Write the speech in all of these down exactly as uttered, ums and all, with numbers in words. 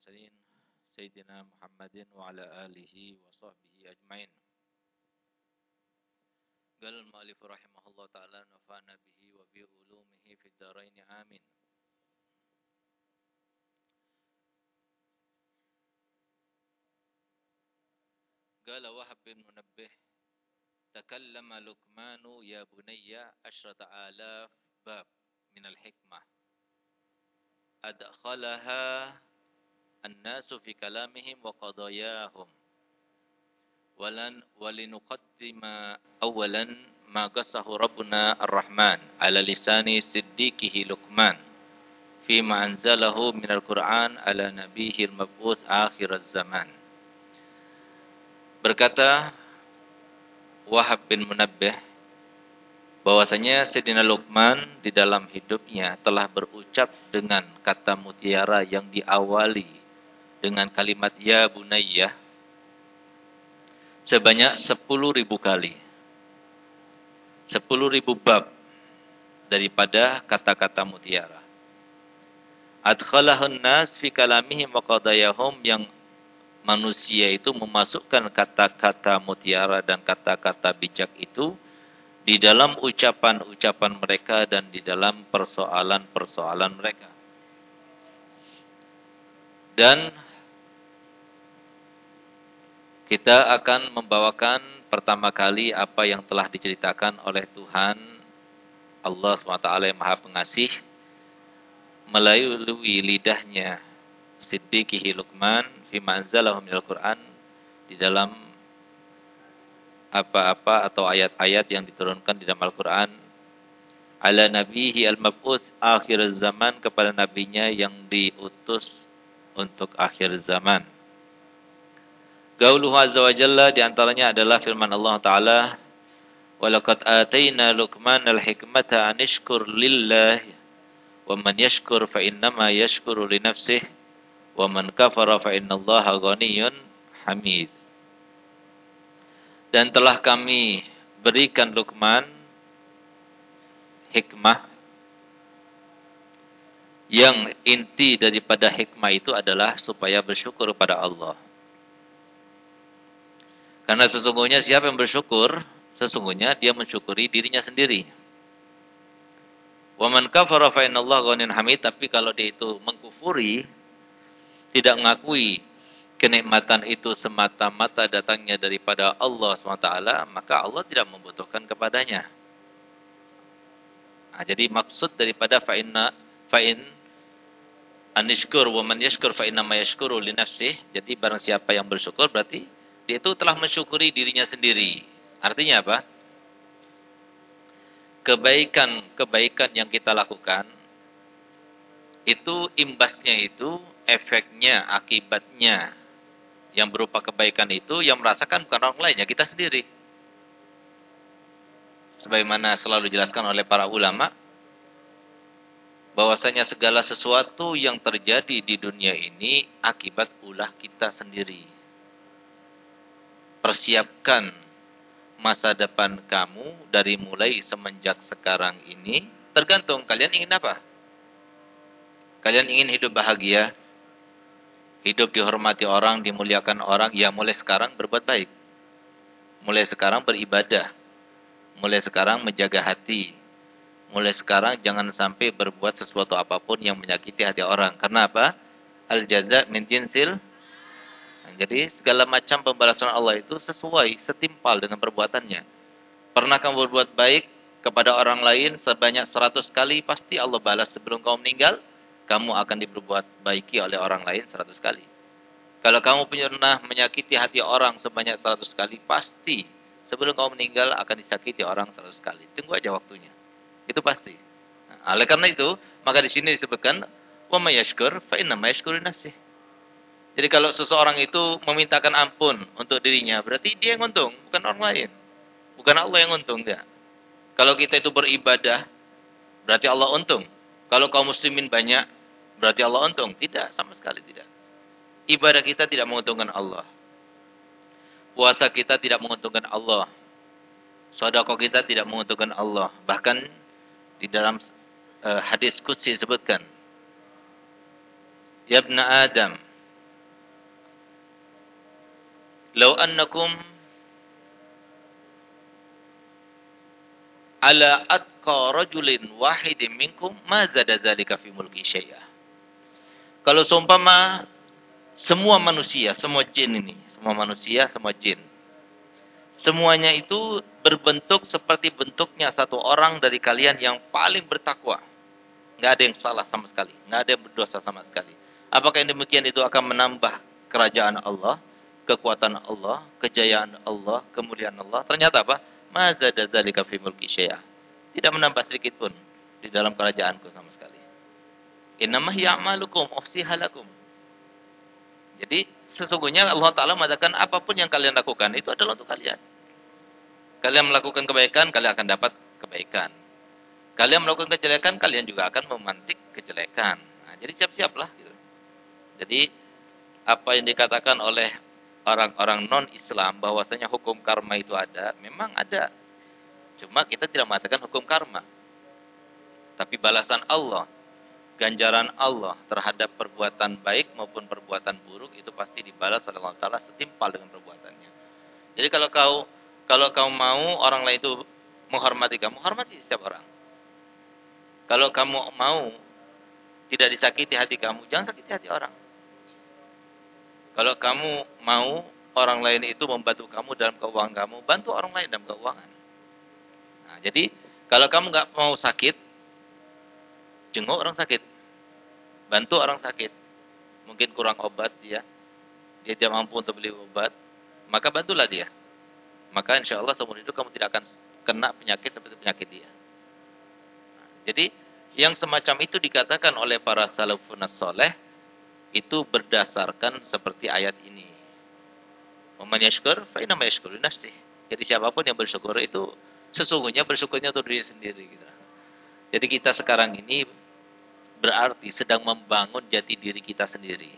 المرسلين سيدنا محمد وعلى آله وصحبه أجمعين. قال المؤلف رحمه الله تعالى نفعنا به وبعلومه في الدارين آمين. قال وهب بن منبه تكلم لقمان يا بني عشرة آلاف باب من الحكمة أدخلها الناس في كلامهم وقضاياهم ولن ولنقدم أولا ما قصه ربنا الرحمن على لسان صديقه لقمان فيما أنزله من القرآن على نبيه المبعوث آخر الزمان. Berkata Wahab bin Munabbih bahwasanya Sayyidina Luqman di dalam hidupnya telah berucap dengan kata mutiara yang diawali dengan kalimat ya bunayyah sebanyak sepuluh ribu kali. Sepuluh ribu bab daripada kata-kata mutiara. Adkhalahun nas fi kalamihim wa qadayahum, yang manusia itu memasukkan kata-kata mutiara dan kata-kata bijak itu di dalam ucapan-ucapan mereka dan di dalam persoalan-persoalan mereka. Dan kita akan membawakan pertama kali apa yang telah diceritakan oleh Tuhan Allah subhanahu wa taala yang Maha Pengasih melalui lidahnya Siddiqihi Luqman fima anzalahu minal Qur'an, di dalam apa-apa atau ayat-ayat yang diturunkan di dalam Al-Qur'an ala nabihi al-mab'uts akhir zaman, kepada nabinya yang diutus untuk akhir zaman. Qauluhu azza wa jalla, di antaranya adalah firman Allah Ta'ala, وَلَقَدْ آتَيْنَا لُقْمَانَ الْحِكْمَةَ أَنِ اشْكُرْ لِلَّهِ وَمَنْ يَشْكُرْ فَإِنَّمَا يَشْكُرُ لِنَفْسِهِ وَمَنْ كَفَرَ فَإِنَّ اللَّهَ غَنِيٌّ حَمِيدٌ. Dan telah kami berikan Luqman hikmah, yang inti daripada hikmah itu adalah supaya bersyukur pada Allah. Karena sesungguhnya siapa yang bersyukur, sesungguhnya dia mensyukuri dirinya sendiri. Wa man kafara fa innallaha ghaniyyun hamid, tapi kalau dia itu mengkufuri, tidak mengakui kenikmatan itu semata-mata datangnya daripada Allah subhanahu wa taala, maka Allah tidak membutuhkan kepadanya. Nah, jadi maksud daripada fa inna fa in anishkur wa man yashkur fa inna ma yashkuru li nafsihi, jadi barang siapa yang bersyukur berarti dia itu telah mensyukuri dirinya sendiri. Artinya apa? Kebaikan-kebaikan yang kita lakukan, itu imbasnya itu, efeknya, akibatnya, yang berupa kebaikan itu, yang merasakan bukan orang lain, ya kita sendiri. Sebagaimana selalu dijelaskan oleh para ulama, bahwasanya segala sesuatu yang terjadi di dunia ini, akibat ulah kita sendiri. Persiapkan masa depan kamu dari mulai semenjak sekarang ini, tergantung kalian ingin apa. Kalian ingin hidup bahagia, hidup dihormati orang, dimuliakan orang, ya mulai sekarang berbuat baik. Mulai sekarang beribadah. Mulai sekarang menjaga hati. Mulai sekarang jangan sampai berbuat sesuatu apapun yang menyakiti hati orang. Karena apa? Al-jaza min jinsil. Jadi segala macam pembalasan Allah itu sesuai, setimpal dengan perbuatannya. Pernah kamu berbuat baik kepada orang lain sebanyak seratus kali, pasti Allah balas sebelum kamu meninggal, kamu akan diperbuat baiki oleh orang lain seratus kali. Kalau kamu pernah menyakiti hati orang sebanyak seratus kali, pasti sebelum kamu meninggal akan disakiti orang seratus kali. Tunggu aja waktunya. Itu pasti. Nah, oleh karena itu, maka di sini disebutkan wa may yashkur fa inna ma yashkuru nafsihi. Jadi kalau seseorang itu memintakan ampun untuk dirinya, berarti dia yang untung, bukan orang lain. Bukan Allah yang untung, enggak. Kalau kita itu beribadah, berarti Allah untung. Kalau kaum muslimin banyak, berarti Allah untung. Tidak, sama sekali tidak. Ibadah kita tidak menguntungkan Allah. Puasa kita tidak menguntungkan Allah. Sedekah kita tidak menguntungkan Allah. Bahkan di dalam uh, hadis qudsi disebutkan, Ya ibna Adam, "Lau annakum ala atqa rajulin wahidin minkum ma zada dzalika fi mulki syai'a." Kalau seumpama semua manusia, semua jin ini, semua manusia, semua jin, semuanya itu berbentuk seperti bentuknya satu orang dari kalian yang paling bertakwa. Nggak ada yang salah sama sekali. Nggak ada yang berdosa sama sekali. Apakah yang demikian itu akan menambah kerajaan Allah, kekuatan Allah, kejayaan Allah, kemuliaan Allah? Ternyata apa? Ma zada dzalika fi mulki syai'a. Tidak menambah sedikit pun di dalam kerajaanku sama sekali. Innama hiya a'malukum uhsiha lakum. Jadi sesungguhnya Allah Ta'ala mengatakan apapun yang kalian lakukan itu adalah untuk kalian. Kalian melakukan kebaikan, kalian akan dapat kebaikan. Kalian melakukan kejelekan, kalian juga akan memantik kejelekan. Nah, jadi siap-siaplah. Gitu. Jadi apa yang dikatakan oleh orang-orang non-Islam bahwasanya hukum karma itu ada, memang ada. Cuma kita tidak mengatakan hukum karma. Tapi balasan Allah, ganjaran Allah terhadap perbuatan baik maupun perbuatan buruk itu pasti dibalas oleh Allah Ta'ala setimpal dengan perbuatannya. Jadi kalau kau kalau kau mau orang lain itu menghormati kamu, hormati setiap orang. Kalau kamu mau tidak disakiti hati kamu, jangan sakiti hati orang. Kalau kamu mau orang lain itu membantu kamu dalam keuangan kamu, bantu orang lain dalam keuangan. Nah, jadi kalau kamu nggak mau sakit, jenguk orang sakit, bantu orang sakit. Mungkin kurang obat dia, dia tidak mampu untuk beli obat, maka bantulah dia. Maka insya Allah seumur hidup kamu tidak akan kena penyakit seperti penyakit dia. Nah, jadi yang semacam itu dikatakan oleh para salafun saleh itu berdasarkan seperti ayat ini. Waman yashkur fa inna ma yashkuru nafsih. Jadi siapapun yang bersyukur itu sesungguhnya bersyukurnya untuk diri sendiri gitu. Jadi kita sekarang ini berarti sedang membangun jati diri kita sendiri.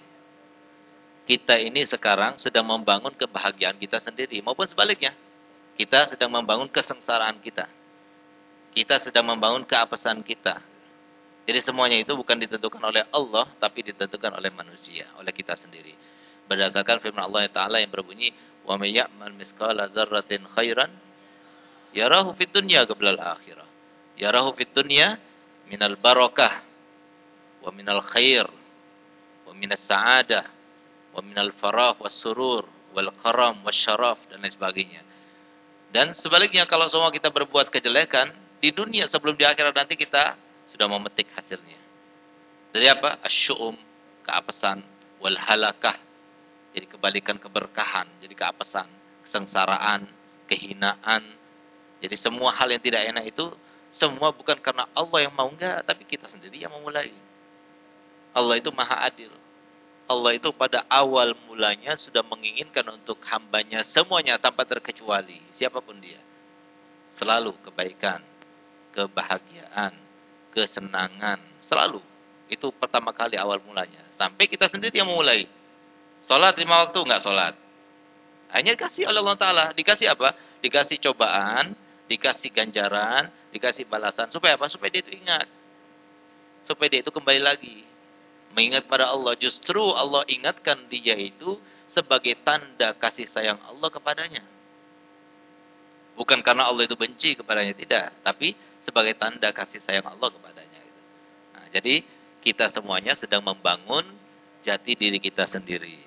Kita ini sekarang sedang membangun kebahagiaan kita sendiri maupun sebaliknya. Kita sedang membangun kesengsaraan kita. Kita sedang membangun keapesan kita. Jadi semuanya itu bukan ditentukan oleh Allah, tapi ditentukan oleh manusia, oleh kita sendiri. Berdasarkan firman Allah Ta'ala yang berbunyi, "Wa may ya'mal mithqala dzarratin khairan yarahu fid dunya qabla al-akhirah." Yarahu fid dunya minal barakah wa minal khair wa minas sa'adah wa minal farah was surur wal karam was syaraf dan lain sebagainya. Dan sebaliknya kalau semua kita berbuat kejelekan di dunia sebelum di akhirat nanti kita sudah memetik hasilnya. Dari apa? Asy'um, keapesan, wal halakah, jadi kebalikan keberkahan, jadi keapesan, kesengsaraan, kehinaan. Jadi semua hal yang tidak enak itu semua bukan karena Allah yang mau, enggak, tapi kita sendiri yang memulai. Allah itu maha adil. Allah itu pada awal mulanya sudah menginginkan untuk hambanya semuanya tanpa terkecuali, siapapun dia. Selalu kebaikan, kebahagiaan, kesenangan, selalu. Itu pertama kali awal mulanya. Sampai kita sendiri yang memulai. Sholat lima waktu, enggak sholat. Hanya dikasih oleh Allah Ta'ala. Dikasih apa? Dikasih cobaan, dikasih ganjaran, dikasih balasan. Supaya apa? Supaya dia itu ingat. Supaya dia itu kembali lagi. Mengingat pada Allah. Justru Allah ingatkan dia itu sebagai tanda kasih sayang Allah kepadanya. Bukan karena Allah itu benci kepadanya, tidak. Tapi sebagai tanda kasih sayang Allah kepadanya. Nah, jadi kita semuanya sedang membangun jati diri kita sendiri.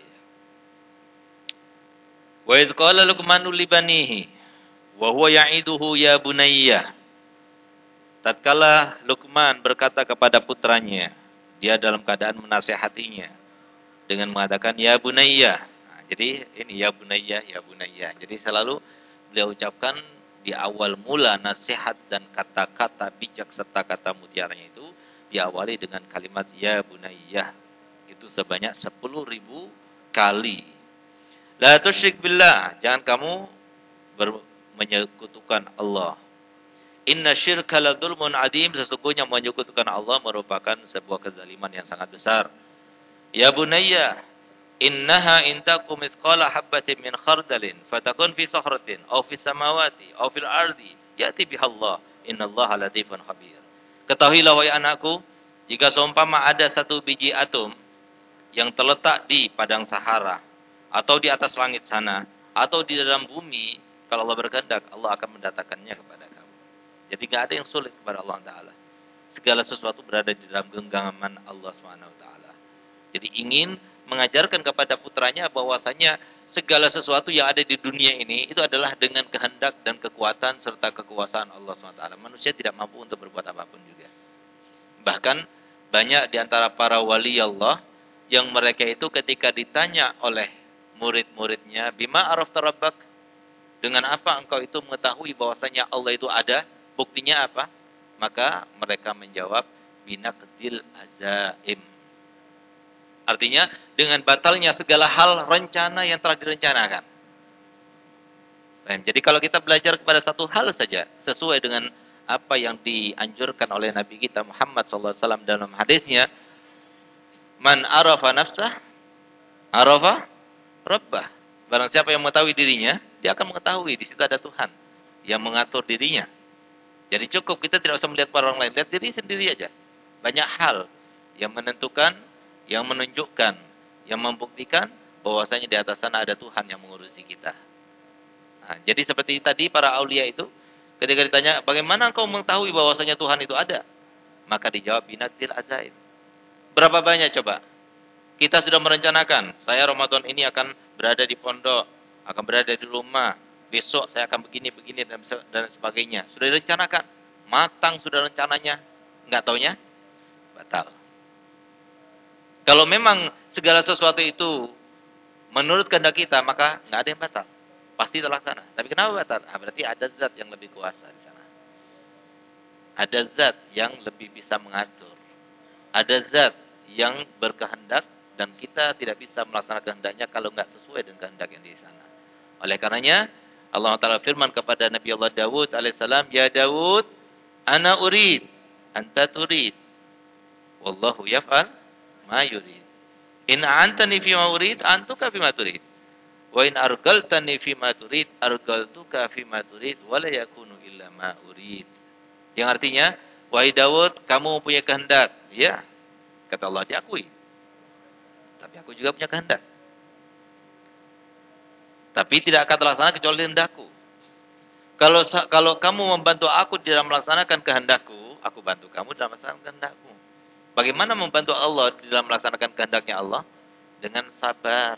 Wa idh qala Luqmanu li banihi wa huwa ya'iduhu ya bunayya. Tatkala Luqman berkata kepada putranya, dia dalam keadaan menasihatinya dengan mengatakan ya bunayya. Nah, jadi ini ya bunayya, ya bunayya. Jadi selalu beliau ucapkan di awal mula nasihat dan kata-kata bijak serta kata mutiaranya itu diawali dengan kalimat ya bunayya. Itu sebanyak sepuluh ribu kali. La tusyrik billah, jangan kamu ber- menyekutukan Allah. Inna syirka la dzulmun adim, sesungguhnya menyekutukan Allah merupakan sebuah kezaliman yang sangat besar. Ya bunayya, innaha intakum misqala habbatin min khardalin fatakun fi sakhratin aw fi samawati aw fil ardi ya'ti bihallah innallaha latifun khabir. Ketahuilah wahai anakku, jika seumpama ada satu biji atom yang terletak di padang Sahara atau di atas langit sana, atau di dalam bumi, kalau Allah berkehendak, Allah akan mendatangkannya kepada kamu. Jadi nggak ada yang sulit kepada Allah Ta'ala. Segala sesuatu berada di dalam genggaman Allah Subhanahu Wa Ta'ala. Jadi ingin mengajarkan kepada putranya bahwasanya segala sesuatu yang ada di dunia ini itu adalah dengan kehendak dan kekuatan serta kekuasaan Allah Subhanahu Wa Ta'ala. Manusia tidak mampu untuk berbuat apapun juga. Bahkan banyak di antara para wali Allah yang mereka itu ketika ditanya oleh murid-muridnya, bima arafta rabbak, dengan apa engkau itu mengetahui bahwasanya Allah itu ada? Buktinya apa? Maka mereka menjawab, binaqdil azaim. Artinya dengan batalnya segala hal rencana yang telah direncanakan. Jadi kalau kita belajar kepada satu hal saja sesuai dengan apa yang dianjurkan oleh Nabi kita Muhammad sallallahu alaihi wasallam dalam hadisnya, man arafa nafsah arafa rabbah. Barang siapa yang mengetahui dirinya, dia akan mengetahui di situ ada Tuhan yang mengatur dirinya. Jadi cukup kita tidak usah melihat orang lain, lihat diri sendiri aja. Banyak hal yang menentukan, yang menunjukkan, yang membuktikan bahwasanya di atas sana ada Tuhan yang mengurusi kita. Nah, jadi seperti tadi para aulia itu, ketika ditanya, bagaimana engkau mengetahui bahwasanya Tuhan itu ada? Maka dijawab, binaqdil azaim. Berapa banyak coba? Kita sudah merencanakan, saya Ramadan ini akan berada di pondok, akan berada di rumah, besok saya akan begini-begini dan, dan sebagainya. Sudah direncanakan, matang sudah rencananya, nggak taunya batal. Kalau memang segala sesuatu itu menurut kehendak kita, maka nggak ada yang batal, pasti terlaksana. Tapi kenapa batal? Nah, berarti ada zat yang lebih kuasa di sana. Ada zat yang lebih bisa mengatur. Ada zat yang berkehendak dan kita tidak bisa melaksanakan kehendaknya kalau nggak sesuai dengan kehendak yang di sana. Oleh karenanya Allah Taala firman kepada Nabi Allah Dawud alaihissalam, ya Dawud, ana urid, anta turid, wallahu yaf'al ma yurid. In a'antani fi ma urid, antuka fi ma turid. Wa in argaltani fi ma turid, argaltuka fi ma turid, wa la yakunu illa ma urid. Yang artinya, wahai Dawud, kamu punya kehendak, ya. Kata Allah, diakui. Tapi aku juga punya kehendak. Tapi tidak akan terlaksana kecuali kehendakku. Kalau kalau kamu membantu aku dalam melaksanakan kehendakku, aku bantu kamu dalam melaksanakan kehendakku. Bagaimana membantu Allah dalam melaksanakan kehendaknya Allah? Dengan sabar.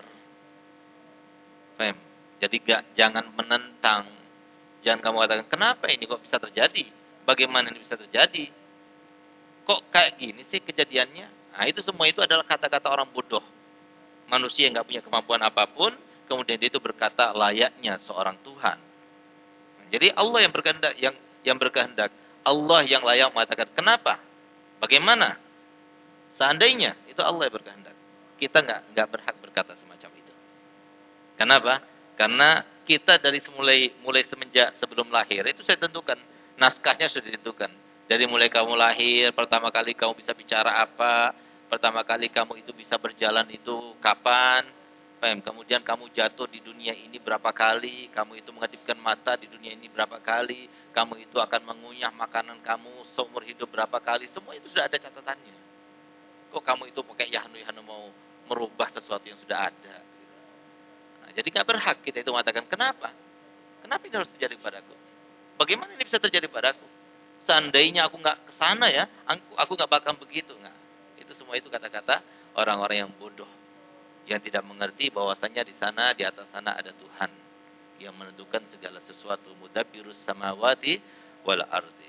Fem. Jadi gak, jangan menentang. Jangan kamu katakan, kenapa ini kok bisa terjadi? Bagaimana ini bisa terjadi? Kok kayak gini sih kejadiannya? Nah, itu semua itu adalah kata-kata orang bodoh. Manusia yang gak punya kemampuan apapun, kemudian dia itu berkata layaknya seorang Tuhan. Jadi Allah yang berkehendak, yang yang berkehendak. Allah yang layak mengatakan, kenapa? Bagaimana? Seandainya itu Allah yang berkehendak. Kita nggak nggak berhak berkata semacam itu. Kenapa? Karena kita dari mulai mulai semenjak sebelum lahir itu saya tentukan, naskahnya sudah ditentukan. Dari mulai kamu lahir, pertama kali kamu bisa bicara apa, pertama kali kamu itu bisa berjalan itu kapan, kemudian kamu jatuh di dunia ini berapa kali, kamu itu mengedipkan mata di dunia ini berapa kali, kamu itu akan mengunyah makanan kamu seumur hidup berapa kali, semua itu sudah ada catatannya. Kok kamu itu pakai yahnu-yahnu mau merubah sesuatu yang sudah ada? Nah, jadi nggak berhak kita itu mengatakan, kenapa? Kenapa ini harus terjadi padaku? Bagaimana ini bisa terjadi padaku? Seandainya aku nggak kesana ya, aku aku nggak bakal begitu. Nggak. Itu semua itu kata-kata orang-orang yang bodoh, yang tidak mengerti bahwasanya di sana, di atas sana ada Tuhan yang menentukan segala sesuatu. Mudabbirus samawati wal ardi.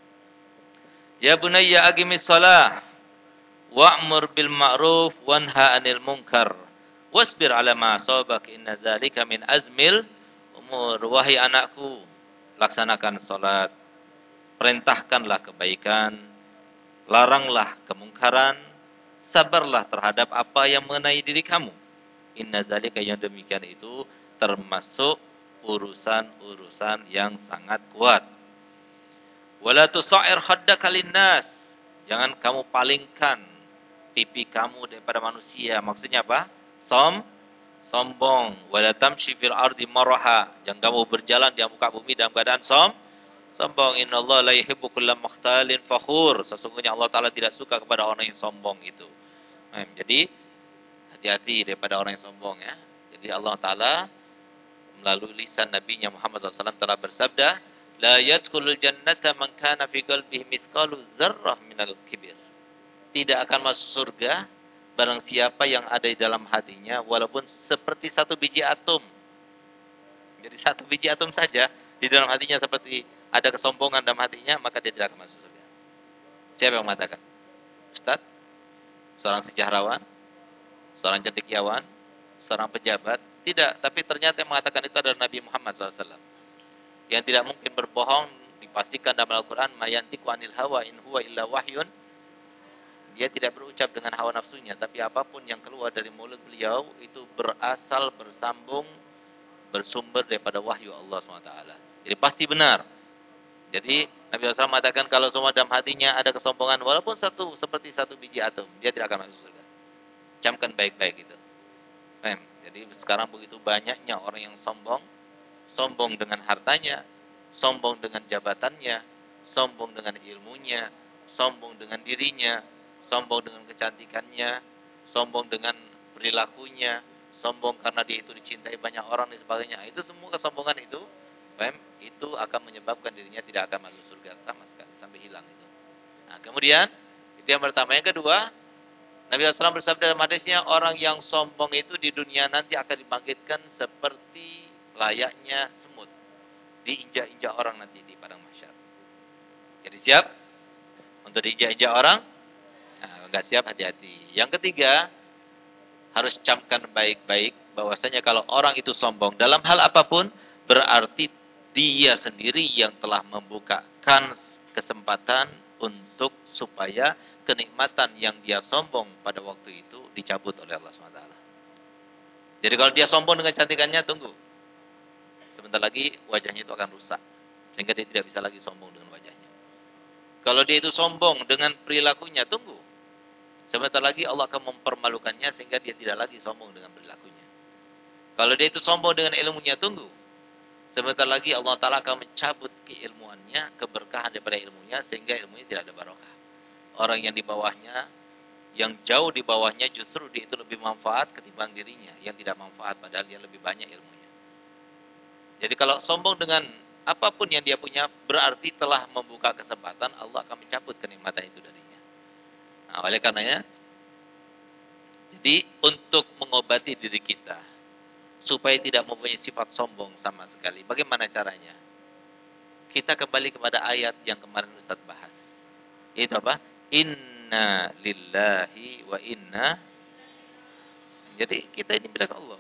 Ya bunayya aqimis shalah wa'mur bil ma'ruf wanha 'anil munkar wasbir 'ala ma asabak inna dzalika min azmil umur. Wahai anakku, laksanakan salat, perintahkanlah kebaikan, laranglah kemungkaran, sabarlah terhadap apa yang mengenai diri kamu. Inna dzalika, yang demikian itu termasuk urusan-urusan yang sangat kuat. Wala tusa'ir khaddaka linnas, jangan kamu palingkan pipi kamu daripada manusia. Maksudnya apa? Som sombong. Wala tamshi fil ardi maraha, jangan kamu berjalan di muka bumi dalam keadaan som sombong. Innallaha la yuhibbu kulla mukhtalin fakhur, sesungguhnya Allah Taala tidak suka kepada orang yang sombong itu. Jadi hati-hati daripada orang yang sombong ya. Jadi Allah Ta'ala melalui lisan Nabi Muhammad shallallahu alaihi wasallam telah bersabda, "La yadkhulul jannata man kana fi qalbihi mithqalu dzarrah minal kibir." Tidak akan masuk surga barang siapa yang ada di dalam hatinya walaupun seperti satu biji atom. Jadi satu biji atom saja di dalam hatinya seperti ada kesombongan dalam hatinya, maka dia tidak akan masuk surga. Siapa yang mengatakan? Ustaz? Seorang sejahrawan? Seorang cendekiawan? Seorang pejabat? Tidak, tapi ternyata yang mengatakan itu adalah Nabi Muhammad shallallahu alaihi wasallam. Yang tidak mungkin berbohong, dipastikan dalam Al-Quran, mayantiku anil hawa in huwa illa wahyun. Dia tidak berucap dengan hawa nafsunya, tapi apapun yang keluar dari mulut beliau itu berasal, bersambung, bersumber daripada wahyu Allah subhanahu wa taala. Jadi pasti benar. Jadi Nabi shallallahu alaihi wasallam mengatakan kalau semua dalam hatinya ada kesombongan, walaupun satu seperti satu biji atom, dia tidak akan masuk surga. Camkan baik-baik itu. Mem. Jadi sekarang begitu banyaknya orang yang sombong, sombong dengan hartanya, sombong dengan jabatannya, sombong dengan ilmunya, sombong dengan dirinya, sombong dengan kecantikannya, sombong dengan perilakunya, sombong karena dia itu dicintai banyak orang dan sebagainya. Itu semua kesombongan itu, mem, itu akan menyebabkan dirinya tidak akan masuk surga sama sekali sampai hilang itu. Nah, kemudian itu yang pertama. Yang kedua, Nabi shallallahu alaihi wasallam bersabda dalam hadisnya, orang yang sombong itu di dunia nanti akan dibangkitkan seperti layaknya semut, diinjak-injak orang nanti di padang mahsyar. Jadi siap untuk diinjak-injak orang? Nah, enggak siap, hati-hati. Yang ketiga, harus camkan baik-baik bahwasanya kalau orang itu sombong dalam hal apapun, berarti dia sendiri yang telah membukakan kesempatan untuk supaya kenikmatan yang dia sombong pada waktu itu dicabut oleh Allah subhanahu wa taala. Jadi kalau dia sombong dengan cantikannya, tunggu. Sebentar lagi wajahnya itu akan rusak. Sehingga dia tidak bisa lagi sombong dengan wajahnya. Kalau dia itu sombong dengan perilakunya, tunggu. Sebentar lagi Allah akan mempermalukannya sehingga dia tidak lagi sombong dengan perilakunya. Kalau dia itu sombong dengan ilmunya, tunggu. Sebentar lagi Allah Ta'ala akan mencabut keilmuannya, keberkahan daripada ilmunya sehingga ilmunya tidak ada barokah. Orang yang di bawahnya, yang jauh di bawahnya justru dia itu lebih manfaat ketimbang dirinya yang tidak manfaat padahal dia lebih banyak ilmunya. Jadi kalau sombong dengan apapun yang dia punya berarti telah membuka kesempatan Allah akan mencabut kenikmatan itu darinya. Nah, oleh karenanya, jadi untuk mengobati diri kita supaya tidak mempunyai sifat sombong sama sekali, bagaimana caranya? Kita kembali kepada ayat yang kemarin Ustaz bahas. Itu apa? Inna lillahi wa inna. Jadi kita ini milik Allah.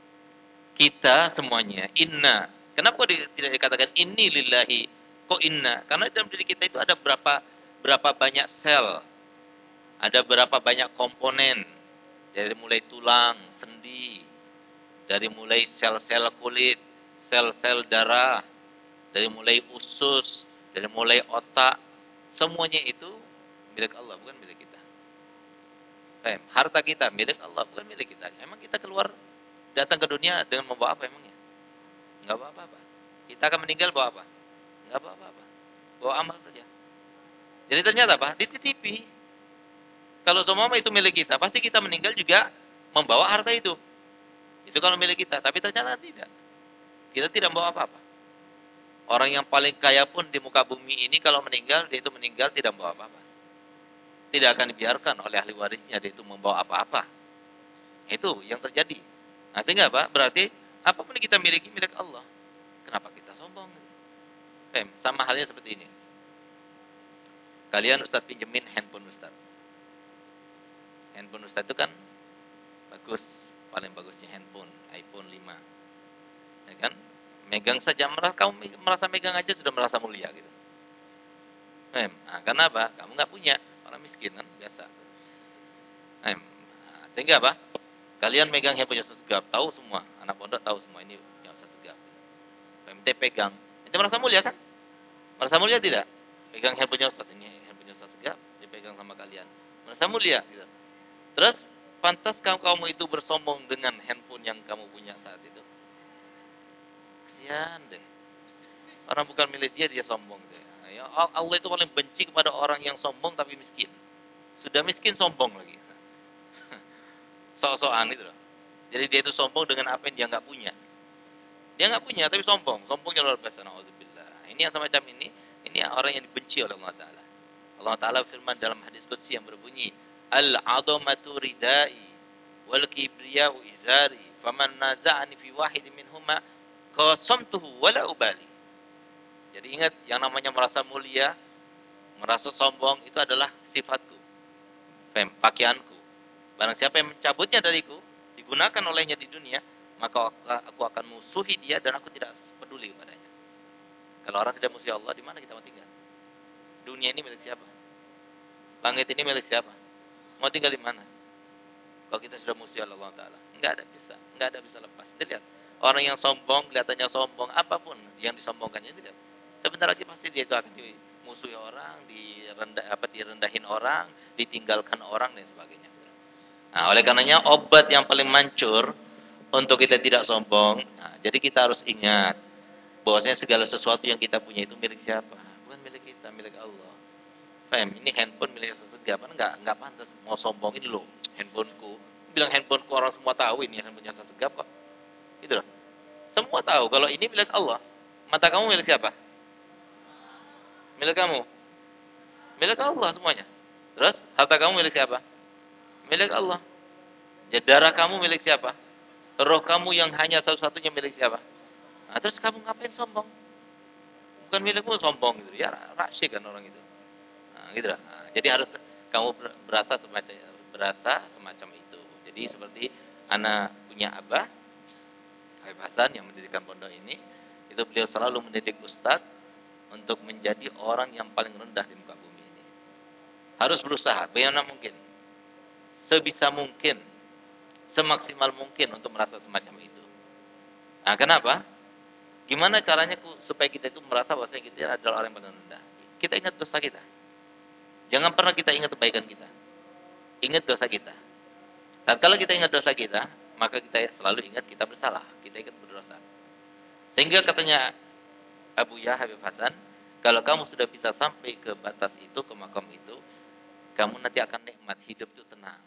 Kita semuanya inna. Kenapa kok tidak dikatakan inni lillahi? Kok inna? Karena dalam diri kita itu ada berapa berapa banyak sel. Ada berapa banyak komponen. Dari mulai tulang, sendi, dari mulai sel-sel kulit, sel-sel darah, dari mulai usus, dari mulai otak, semuanya itu milik Allah, bukan milik kita. Eh, harta kita milik Allah, bukan milik kita. Emang kita keluar datang ke dunia dengan membawa apa emangnya? Enggak bawa apa-apa. Kita akan meninggal bawa apa? Enggak bawa apa-apa. Bawa amal saja. Jadi ternyata apa? Dititipi. Kalau semua itu milik kita, pasti kita meninggal juga membawa harta itu. Itu kalau milik kita, tapi ternyata tidak. Kita tidak membawa apa-apa. Orang yang paling kaya pun di muka bumi ini kalau meninggal, dia itu meninggal tidak membawa apa-apa. Tidak akan dibiarkan oleh ahli warisnya dia itu membawa apa-apa. Itu yang terjadi. Nah, sehingga apa? Berarti apapun yang kita miliki milik Allah. Kenapa kita sombong? Eh, sama halnya seperti ini. Kalian Ustaz pinjemin handphone Ustaz. Handphone Ustaz itu kan bagus, paling bagusnya handphone iPhone lima. Ya kan? Megang saja, merasa kamu merasa megang aja sudah merasa mulia gitu. Eh, nah, karena apa? Kamu nggak punya, orang miskin kan biasa. Eh, nah, sehingga apa? Kalian megang handphone Ustaz Segaf, tahu semua, anak pondok tahu semua ini yang Ustaz Segaf. P M T pegang, itu merasa mulia kan? Merasa mulia tidak? Pegang handphone Ustaz, ini handphone Ustaz Segaf, dipegang sama kalian. Merasa mulia gitu. Terus pantas kamu kamu itu bersombong dengan handphone yang kamu punya saat itu? Kasihan deh. Orang bukan milik dia, dia sombong deh. Ya, Allah itu paling benci kepada orang yang sombong tapi miskin. Sudah miskin sombong lagi. Sok-sokan itu loh. Jadi dia itu sombong dengan apa yang dia nggak punya. Dia nggak punya tapi sombong, sombongnya luar biasa. Nauzubillah. Ini yang semacam ini, ini orang yang dibenci oleh Allah Taala. Allah Taala firman dalam hadis qudsi yang berbunyi, "Al-'azamatu ridai wal kibriya'u izari, faman naza'ani fi wahidin minhuma qasamtuhu wala ubali." Jadi ingat, yang namanya merasa mulia, merasa sombong itu adalah sifatku, fem, pakaianku. Barang siapa yang mencabutnya dariku, digunakan olehnya di dunia, maka aku akan musuhi dia dan aku tidak peduli kepadanya. Kalau orang sudah musuhi Allah, di mana kita mau tinggal? Dunia ini milik siapa? Langit ini milik siapa? Mau tinggal di mana? Kalau kita sudah musuhi Allah Ta'ala, enggak ada bisa, enggak ada bisa lepas. Lihat, orang yang sombong, kelihatannya sombong, apapun yang disombongkannya, lihat. Sebentar lagi pasti dia itu akan dimusuhi orang, direndah, apa, direndahin orang, ditinggalkan orang dan sebagainya. Nah, oleh karenanya obat yang paling mancur untuk kita tidak sombong. Nah, jadi kita harus ingat bahwasanya segala sesuatu yang kita punya itu milik siapa? Bukan milik kita, milik Allah. Fem, ini handphone milik segala, enggak enggak pantas mau sombong ini loh, handphoneku. Bilang handphoneku orang semua tahu ini handphonenya segala kok. Gitu loh. Semua tahu kalau ini milik Allah. Mata kamu milik siapa? Milik kamu. Milik Allah semuanya. Terus harta kamu milik siapa? Milik Allah. Jadi darah kamu milik siapa? Roh kamu yang hanya satu-satunya milik siapa? Nah, terus kamu ngapain sombong? Bukan milikmu sombong gitu. Ya rasyik kan orang itu. Nah, gitu lah. Nah, jadi harus kamu berasa semacam berasa semacam itu. Jadi seperti anak punya abah, Habib Hasan yang mendirikan pondok ini, itu beliau selalu mendidik ustadz untuk menjadi orang yang paling rendah di muka bumi ini. Harus berusaha, bagaimana mungkin, sebisa mungkin, semaksimal mungkin untuk merasa semacam itu. Nah, kenapa? Gimana caranya supaya kita itu merasa bahwa kita adalah orang yang paling rendah? Kita ingat dosa kita. Jangan pernah kita ingat kebaikan kita. Ingat dosa kita. Dan kalau kita ingat dosa kita, maka kita selalu ingat kita bersalah. Kita ingat berdosa. Sehingga katanya Abu Yahya Habib Hasan, kalau kamu sudah bisa sampai ke batas itu, ke makam itu, kamu nanti akan nikmat, hidup itu tenang.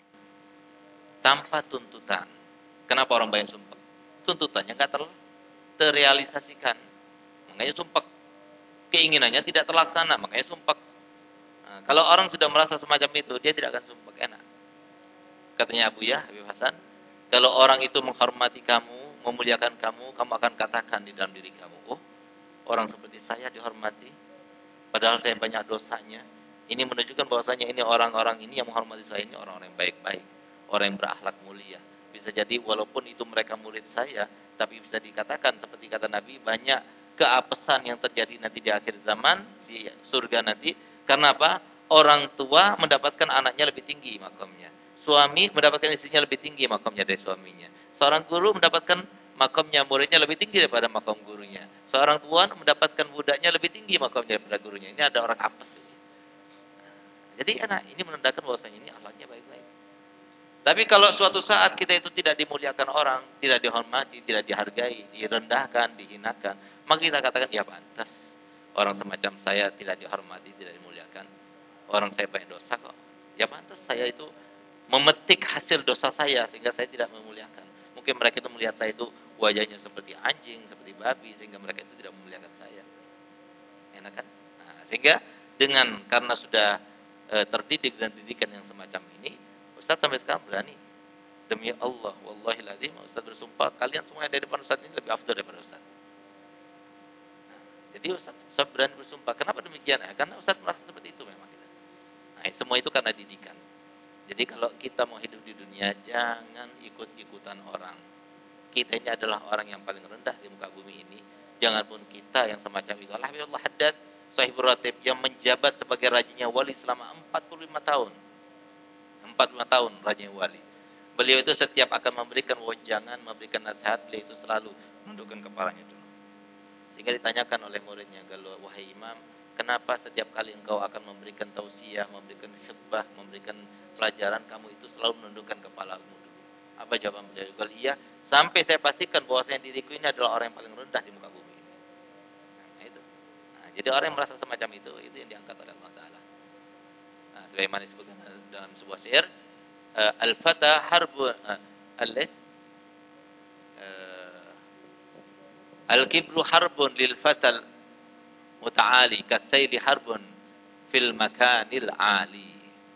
Tanpa tuntutan. Kenapa orang banyak sumpah? Tuntutannya nggak ter terrealisasikan. Makanya sumpah. Keinginannya tidak terlaksana, makanya sumpah. Nah, kalau orang sudah merasa semacam itu, dia tidak akan sumpah enak. Katanya Abu Yahya Habib Hasan, kalau orang itu menghormati kamu, memuliakan kamu, kamu akan katakan di dalam diri kamu, oh, orang seperti saya dihormati, padahal saya banyak dosanya. Ini menunjukkan bahwasanya ini orang-orang ini yang menghormati saya ini orang-orang yang baik-baik, orang yang berakhlak mulia. Bisa jadi walaupun itu mereka murid saya, tapi bisa dikatakan seperti kata Nabi, banyak keapesan yang terjadi nanti di akhir zaman, di surga nanti. Karena apa? Orang tua mendapatkan anaknya lebih tinggi makamnya. Suami mendapatkan istrinya lebih tinggi makamnya dari suaminya. Seorang guru mendapatkan makamnya muridnya lebih tinggi daripada makam gurunya. Seorang tuan mendapatkan budaknya lebih tinggi makamnya daripada gurunya. Ini ada orang apes. Jadi anak ini menandakan bahwasanya ini akhlaknya baik-baik. Tapi kalau suatu saat kita itu tidak dimuliakan orang, tidak dihormati, tidak dihargai, direndahkan, dihinakan, maka kita katakan ya pantas orang semacam saya tidak dihormati, tidak dimuliakan. Orang saya banyak dosa kok. Ya pantas saya itu memetik hasil dosa saya sehingga saya tidak memuliakan. Mungkin mereka itu melihat saya itu wajahnya seperti anjing, seperti babi, sehingga mereka itu tidak memuliakan saya. Enak kan? Nah, sehingga dengan karena sudah e, terdidik dan didikan yang semacam ini, Ustaz sampai sekarang berani. Demi Allah, wallahi lazim, Ustaz bersumpah kalian semua yang ada di depan Ustaz ini lebih afdal daripada Ustaz. Nah, jadi Ustaz, Ustaz berani bersumpah. Kenapa demikian? Ya, karena Ustaz merasa seperti itu memang kita. Nah, semua itu karena didikan. Jadi kalau kita mau hidup di dunia, jangan ikut-ikutan orang. Kita ini adalah orang yang paling rendah di muka bumi ini. Jangan pun kita yang semacam itu. Alhamdulillah Haddad, Sahibul Ratib, yang menjabat sebagai rajanya wali selama empat puluh lima tahun. empat puluh lima tahun rajanya wali. Beliau itu setiap akan memberikan wejangan, memberikan nasihat, beliau itu selalu menundukkan kepalanya dulu. Sehingga ditanyakan oleh muridnya, kalau wahai imam, kenapa setiap kali engkau akan memberikan tausiah, memberikan khutbah, memberikan pelajaran, kamu itu selalu menundukkan kepalamu dulu? Apa jawaban beliau? Kalau iya, sampai saya pastikan bahwasanya diriku ini adalah orang yang paling rendah di muka bumi ini. Nah, itu. Nah, jadi orang yang merasa semacam itu, itu yang diangkat oleh Allah Taala. Nah, sebagaimana disebutkan dalam sebuah syair, uh, al-fata harbu uh, al-lis uh, Al-kibru harbun lil fatal muta'ali kasayli harbun fil makanil ali.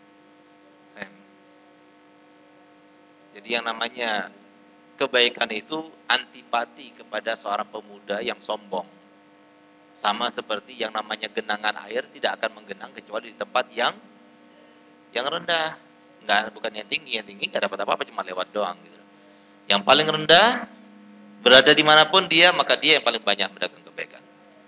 Jadi yang namanya kebaikan itu antipati kepada seorang pemuda yang sombong. Sama seperti yang namanya genangan air tidak akan menggenang kecuali di tempat yang yang rendah. Enggak, bukan yang tinggi, yang tinggi enggak dapat apa-apa, cuma lewat doang gitu. Yang paling rendah berada dimanapun dia, maka dia yang paling banyak mendapatkan kebaikan.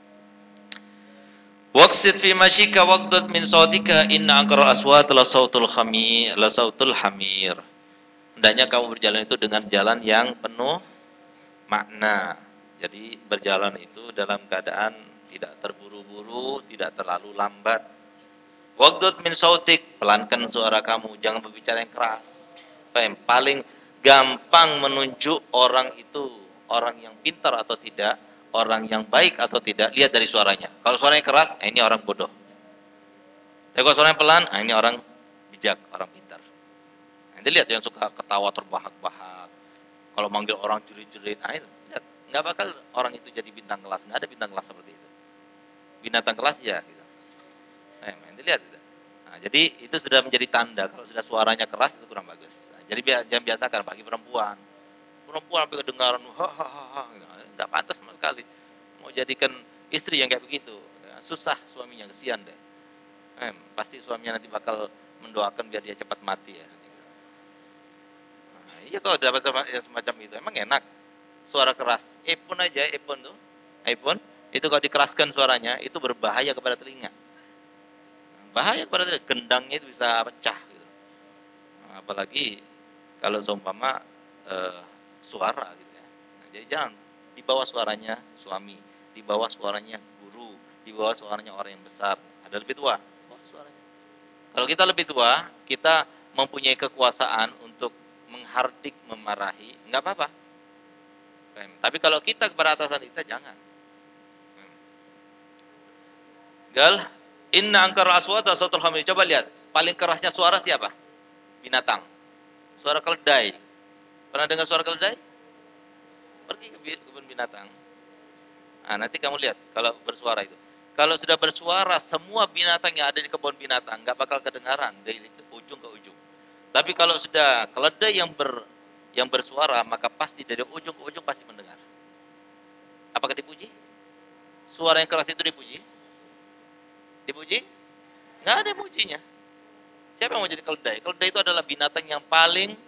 Waqsid fi mashika waqdud min sautika inna aqra aswat la sautul hamir la sautul hamir. Hendaknya kamu berjalan itu dengan jalan yang penuh makna. Jadi berjalan itu dalam keadaan tidak terburu-buru, tidak terlalu lambat. Waqdud min sautik, pelankan suara kamu, jangan berbicara yang keras. Yang paling gampang menunjuk orang itu, orang yang pintar atau tidak, orang yang baik atau tidak, lihat dari suaranya. Kalau suaranya keras, ini orang bodoh. Tapi kalau suaranya pelan, ini orang bijak, orang pintar. Nanti lihat yang suka ketawa terbahak-bahak. Kalau manggil orang jerit-jerit, nah itu, lihat. Nggak bakal orang itu jadi bintang kelas. Nggak ada bintang kelas seperti itu. Binatang kelas ya. Gitu. Nah, nanti lihat. Gitu. Nah, jadi itu sudah menjadi tanda. Kalau sudah suaranya keras, itu kurang bagus. Nah, jadi jangan biasakan bagi perempuan. Perempuan sampai kedengaran, hahaha. Nggak pantas sama sekali. Mau jadikan istri yang kayak begitu. Ya, susah suaminya, kesian deh. Eh, pasti suaminya nanti bakal mendoakan biar dia cepat mati ya. Iya kalau dapat semacam itu emang enak. Suara keras. iPhone aja, iPhone tuh. iPhone itu kalau dikeraskan suaranya itu berbahaya kepada telinga. Bahaya kepada telinga. Gendangnya itu bisa pecah gitu. Nah, apalagi kalau seumpama uh, suara gitu ya. Nah, jadi jangan di bawah suaranya suami, di bawah suaranya guru, di bawah suaranya orang yang besar. Ada lebih tua. Bawah suaranya. Kalau kita lebih tua, kita mempunyai kekuasaan untuk menghardik, memarahi, enggak apa-apa. Tapi kalau kita kepada atasan kita, jangan. Gal, inna angkar aswata sautul hamil. Coba lihat, paling kerasnya suara siapa? Binatang. Suara keledai. Pernah dengar suara keledai? Pergi ke kebun binatang. Nah, nanti kamu lihat kalau bersuara itu. Kalau sudah bersuara, semua binatang yang ada di kebun binatang enggak bakal kedengaran dari ujung ke ujung. Tapi kalau sudah keledai yang ber yang bersuara, maka pasti dari ujung ke ujung pasti mendengar. Apakah dipuji? Suara yang keras itu dipuji? Dipuji? Nggak ada mujinya. Siapa yang mau jadi keledai? Keledai itu adalah binatang yang paling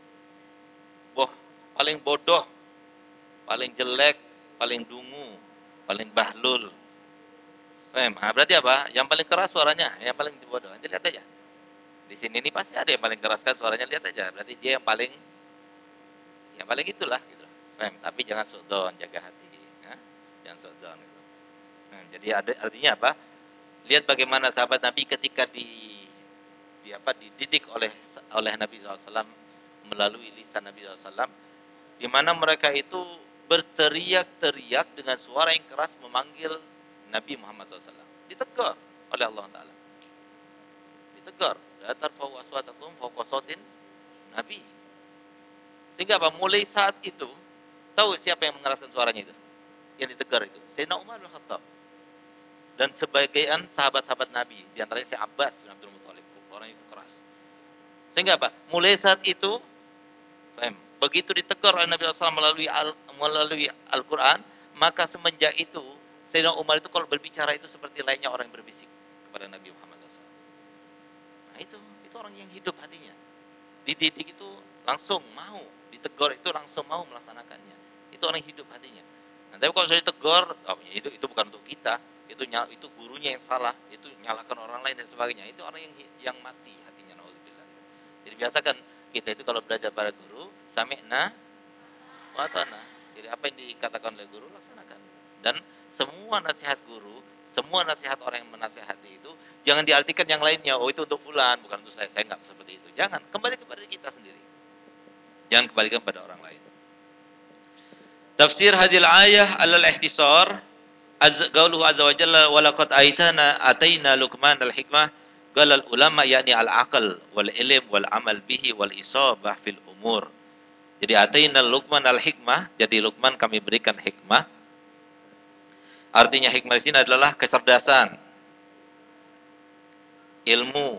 boh, paling bodoh, paling jelek, paling dungu, paling bahlul. Nah, berarti apa? Yang paling keras suaranya, yang paling bodoh. Nanti lihat aja. Di sini ini pasti ada yang paling keras kan suaranya, lihat aja. Berarti dia yang paling yang paling itulah gitu. Nah, tapi jangan suudzon, jaga hati, ya. Jangan suudzon gitu. Nah, jadi ada, artinya apa? Lihat bagaimana sahabat Nabi ketika di di apa dididik oleh oleh Nabi shallallahu alaihi wasallam melalui lisan Nabi shallallahu alaihi wasallam, di mana mereka itu berteriak-teriak dengan suara yang keras memanggil Nabi Muhammad shallallahu alaihi wasallam. Ditegur oleh Allah Taala. Ditegur. La tarfa'u aswatakum fawqa sautin Nabi. Sehingga apa? Mulai saat itu, tahu siapa yang mengeraskan suaranya itu? Yang ditegur itu. Sayyidina Umar bin Khattab. Dan sebagian sahabat-sahabat Nabi. Di antaranya Syekh Abbas bin Abdul Muthalib. Orang itu keras. Sehingga apa? Mulai saat itu, begitu ditegur oleh Nabi shallallahu alaihi wasallam melalui, al, melalui Al-Quran, maka semenjak itu, Sayyidina Umar itu kalau berbicara itu seperti lainnya orang yang berbisik kepada Nabi Muhammad shallallahu alaihi wasallam. Nah itu, itu orang yang hidup hatinya. Dididik itu langsung mau, ditegur itu langsung mau melaksanakannya. Itu orang yang hidup hatinya. Nah, tapi kalau sudah ditegur, oh, itu itu bukan untuk kita, itu itu gurunya yang salah, itu nyalakan orang lain dan sebagainya. Itu orang yang yang mati hatinya, naudzubillah. Jadi biasakan kita itu kalau belajar pada guru, sami'na wa ata'na. Jadi apa yang dikatakan oleh guru laksanakan. Dan semua nasihat guru, semua nasihat orang yang menasihati itu jangan diartikan yang lainnya, oh itu untuk fulan, bukan untuk saya, saya enggak seperti itu. Jangan, kembali kepada kita sendiri. Jangan kembalikan pada orang lain. Tafsir hadil ayah alal ihtisar, qauluhu azza wa jalla wa laqad aitana ataina luqman al hikmah, qala al ulama yakni al aql wal ilm wal amal bihi wal isabah fil umur. Jadi ataina luqman al hikmah, jadi Luqman kami berikan hikmah. Artinya hikmah di sini adalah kecerdasan, ilmu,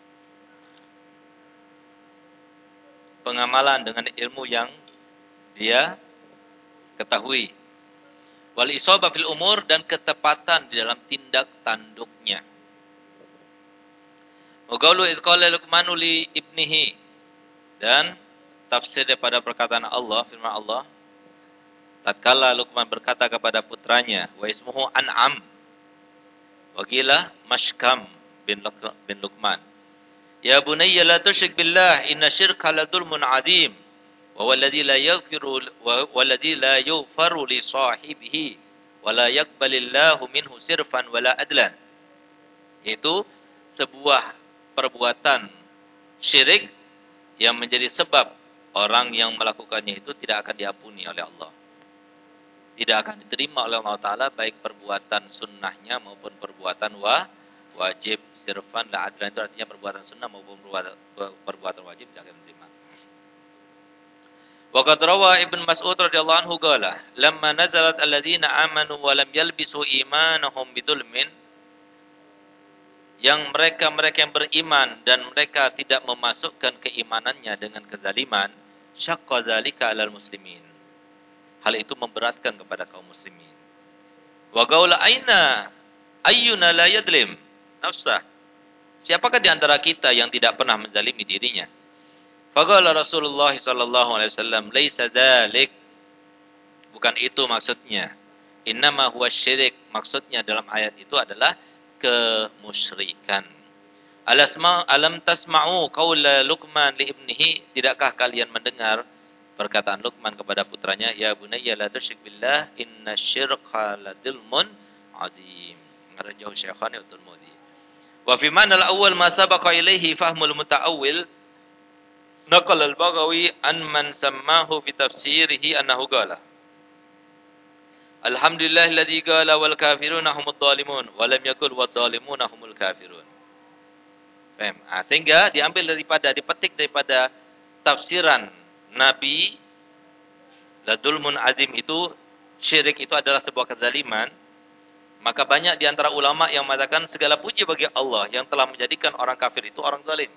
pengamalan dengan ilmu yang dia ketahui. Wal isabah fil umur, dan ketepatan di dalam tindak tanduknya. Wa qawlu idz qala Luqmanu li ibnihi, dan tafsir daripada perkataan Allah, firman Allah, tatkala Luqman berkata kepada putranya, wa ismuhu An'am, wa qila Mashkam bin bin Luqman, ya bunayya la tusyrik billah inna syirka la dzulmun 'adzim wa walladzi la yaghfiru wa walladzi la yughfaru li sahibihi wa la yaqbalillahu minhu sirfan wala adlan. Yaitu sebuah perbuatan syirik yang menjadi sebab orang yang melakukannya itu tidak akan diampuni oleh Allah. Tidak akan diterima oleh Allah Ta'ala, baik perbuatan sunnahnya maupun perbuatan wa, wajib. Sirfan la adlan itu artinya perbuatan sunnah maupun perbuatan, perbuatan wajib tidak akan diterima. Wa qad rawa Ibn Mas'ud radhiyallahu anhu qala, lamma nazalat alladzina amanu wa lam yalbisu imanahum bidzulmin, yang mereka-mereka yang beriman dan mereka tidak memasukkan keimanannya dengan kezaliman, syaqqa dzalika 'alal muslimin. Hal itu memberatkan kepada kaum muslimin. Wa qaula aina ayyuna la yadlim nafsah. Siapakah di antara kita yang tidak pernah menzalimi dirinya? Faqala Rasulullah sallallahu alaihi wasallam, laisa dzalik. Bukan itu maksudnya. Innama huwa syirik. Maksudnya dalam ayat itu adalah kemusyrikan. Alasma alam tasma'u qaula Luqman li ibnihi, tidakkah kalian mendengar perkataan Luqman kepada putranya, ya bunayya la tusyrik billah innasyirka la dzulmun 'adzim. Rajahu Syekhani wa Tirmidzi. Wa fi ma'nal awwal ma sabaqa ilaihi fahmul muta'awwil, naqal al-Baghawi an man sammahu fi tafsirihi annahu qala alhamdulillahilladzi qala wal kafiruna humud dhalimun wa lam yakul wad dhalimuna humul kafirun. Paham? Ah, sehingga diambil daripada, dipetik daripada tafsiran Nabi, la dzulmun azim itu, syirik itu adalah sebuah kezaliman. Maka banyak di antara ulama yang mengatakan segala puji bagi Allah yang telah menjadikan orang kafir itu orang zalim.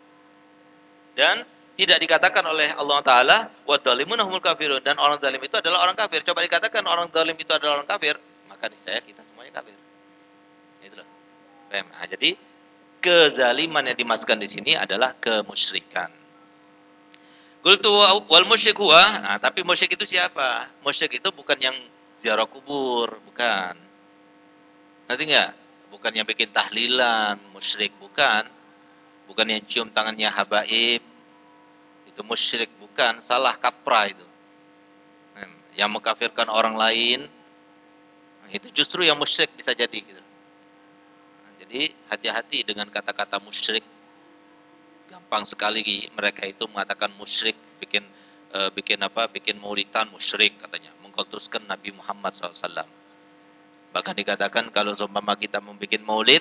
Dan tidak dikatakan oleh Allah Ta'ala, wa dhalimuna humul kafirun, dan orang zalim itu adalah orang kafir. Coba dikatakan orang zalim itu adalah orang kafir, maka niscaya kita semuanya kafir. Itulah. Nah, jadi kezaliman yang dimasukkan di sini adalah kemusyrikan. Qultu wal musyrik huwa, nah, tapi musyrik itu siapa? Musyrik itu bukan yang ziarah kubur, bukan. Nanti enggak? Bukan yang bikin tahlilan, musyrik bukan. Bukan yang cium tangannya habaib, itu musyrik bukan, salah kaprah itu. Yang mengkafirkan orang lain, itu justru yang musyrik bisa jadi gitu. Jadi hati-hati dengan kata-kata musyrik. Gampang sekali mereka itu mengatakan musyrik, bikin uh, bikin apa? Bikin maulidan musyrik katanya, mengkultuskan Nabi Muhammad shallallahu alaihi wasallam. Bahkan dikatakan kalau seumpama kita membuat maulid,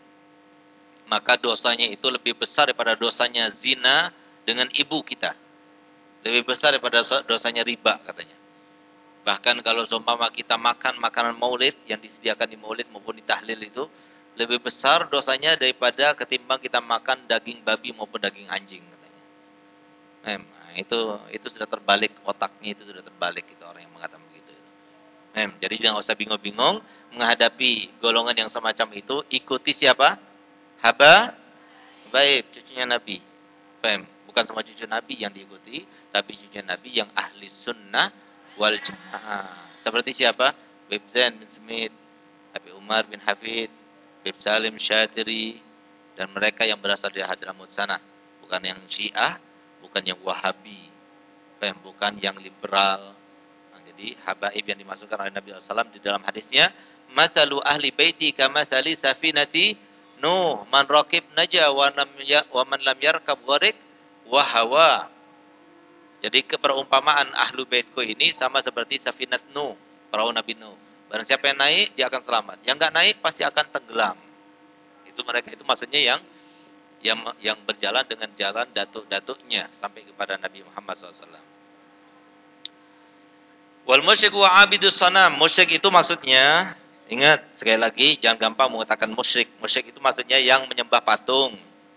maka dosanya itu lebih besar daripada dosanya zina dengan ibu kita. Lebih besar daripada dosanya riba katanya. Bahkan kalau seumpama kita makan makanan maulid yang disediakan di maulid maupun di tahlil itu, lebih besar dosanya daripada ketimbang kita makan daging babi maupun daging anjing katanya. Nah, itu itu sudah terbalik, otaknya itu sudah terbalik itu orang yang mengatakan begitu. Nah, jadi jangan usah bingung-bingung menghadapi golongan yang semacam itu. Ikuti siapa? Haba baik, cucunya Nabi. Paham? Bukan semua cucu Nabi yang diikuti, tapi cucu Nabi yang ahli sunnah wal jamaah. Seperti siapa? Habib Zain bin Smith, Habib Umar bin Hafid, Habib Salim Syatiri, dan mereka yang berasal dari Hadramut sana. Bukan yang Syiah, bukan yang Wahabi, paham? Bukan yang liberal. Nah, jadi habaib yang dimasukkan oleh Nabi shallallahu alaihi wasallam di dalam hadisnya, "Mathalu ahli baiti kamathali safinati Nuh, man rakib naja wa lam ya wa man lam yarkab gharik wa hawa." Jadi keperumpamaan ahlu baitku ini sama seperti safinat Nuh, perahu Nabi Nuh. Barang siapa yang naik, dia akan selamat. Yang enggak naik pasti akan tenggelam. Itu mereka itu maksudnya yang yang yang berjalan dengan jalan datuk-datuknya sampai kepada Nabi Muhammad shallallahu alaihi wasallam. Wal musyrik wa abidus sanam. Musyrik itu maksudnya Ingat, sekali lagi, jangan gampang mengatakan musyrik. Musyrik itu maksudnya yang menyembah patung.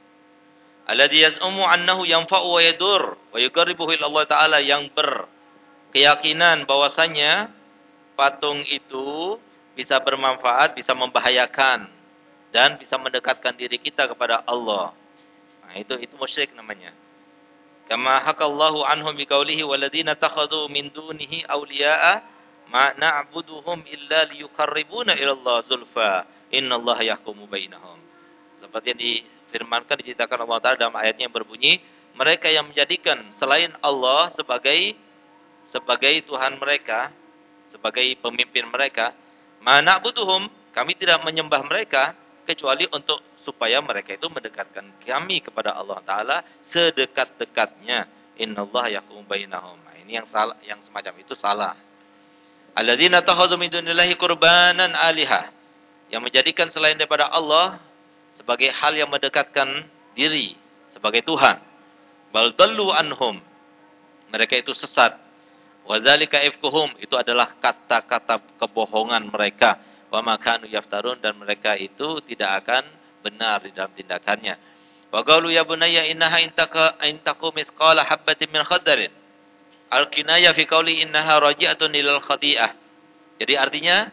Alladhi yaz'umu annahu yanfa'u wa yadur wa yuqarribuhu ila Allah Ta'ala, yang berkeyakinan bahwasanya patung itu bisa bermanfaat, bisa membahayakan, dan bisa mendekatkan diri kita kepada Allah. Nah, itu itu musyrik namanya. Kama hakallahu anhum biqaulihi waladina takhadhu min dunihi awliya'a ma na'buduhum illa liyuqarribuna ila Allah zulfa innallaha yahkumu bainahum. Seperti yang difirmankan, diceritakan Allah Ta'ala dalam ayatnya yang berbunyi, mereka yang menjadikan selain Allah sebagai sebagai Tuhan mereka, sebagai pemimpin mereka, ma na'buduhum, kami tidak menyembah mereka kecuali untuk supaya mereka itu mendekatkan kami kepada Allah Ta'ala sedekat-dekatnya. Innallaha yahkumu bainahum. Nah, ini yang salah, yang semacam itu salah. Alladzina takhadhu min dunillahi qurbanan alihah, yang menjadikan selain daripada Allah sebagai hal yang mendekatkan diri sebagai Tuhan. Bal dallu anhum, mereka itu sesat. Wa dzalika ifkuhum, itu adalah kata-kata kebohongan mereka. Wa ma kanu yaftarun, dan mereka itu tidak akan benar di dalam tindakannya. Wa qalu ya bunayya innaha intaka intaku misqala habatin min khardalin. Al-kinaya fi qauli innaha raji'atun ilal khati'ah. Jadi artinya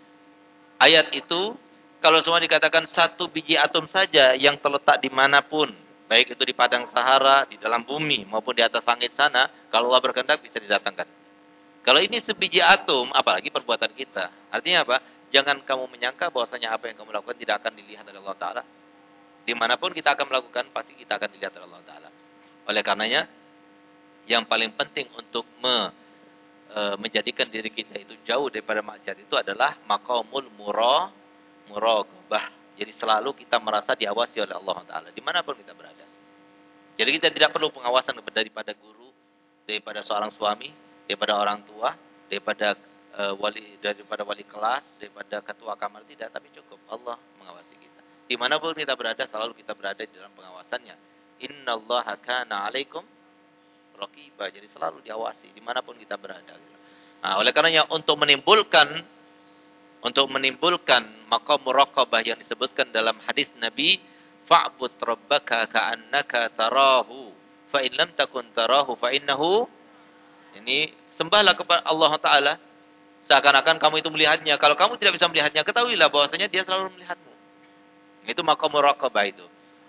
ayat itu kalau semua dikatakan satu biji atom saja yang terletak dimanapun, baik itu di padang Sahara, di dalam bumi, maupun di atas langit sana, kalau Allah berkehendak bisa didatangkan. Kalau ini sebiji atom, apalagi perbuatan kita. Artinya apa? Jangan kamu menyangka bahwasanya apa yang kamu lakukan tidak akan dilihat oleh Allah Ta'ala. Dimanapun kita akan melakukan, pasti kita akan dilihat oleh Allah Ta'ala. Oleh karenanya, yang paling penting untuk me, e, menjadikan diri kita itu jauh daripada maksiat itu adalah maqamul mura, muraqabah. Jadi selalu kita merasa diawasi oleh Allah Ta'ala, dimanapun kita berada. Jadi kita tidak perlu pengawasan daripada guru, daripada seorang suami, daripada orang tua, daripada uh, wali, daripada wali kelas, daripada ketua kamar, tidak, tapi cukup Allah mengawasi kita. Dimanapun kita berada, selalu kita berada di dalam pengawasannya. Innallaha kana alaikum raqibah. Jadi selalu diawasi dimanapun kita berada. Nah, oleh karenanya untuk menimbulkan untuk menimbulkan maqam muraqabah yang disebutkan dalam hadis Nabi, fa'bud rabbaka ka'annaka tarahu fa in lam takun tarahu fa innahu, ini sembahlah kepada Allah Ta'ala seakan-akan kamu itu melihatnya. Kalau kamu tidak bisa melihatnya, ketahuilah bahwasanya dia selalu melihatmu. Itu maqam muraqabah itu.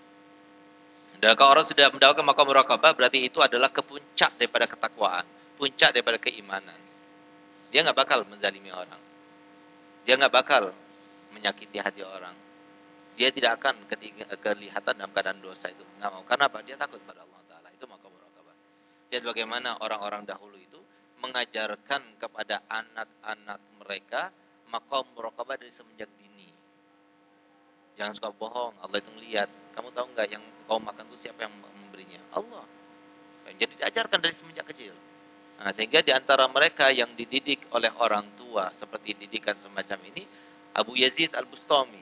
Dan kalau orang sudah mendapatkan maqam muraqabah, berarti itu adalah kepuncak daripada ketakwaan, puncak daripada keimanan. Dia nggak bakal menzalimi orang. Dia nggak bakal menyakiti hati orang. Dia tidak akan ketika, kelihatan dalam keadaan dosa itu. Nggak mau. Karena apa? Dia takut pada Allah Ta'ala. Itu maqam muraqabah. Dan bagaimana orang-orang dahulu itu mengajarkan kepada anak-anak mereka maqam muraqabah dari semenjak dini. Jangan suka bohong, Allah itu melihat. Kamu tahu nggak yang kau makan itu siapa yang memberinya? Allah. Jadi diajarkan dari semenjak kecil. Nah, sehingga di antara mereka yang dididik oleh orang tua seperti didikan semacam ini, Abu Yazid Al-Bustami.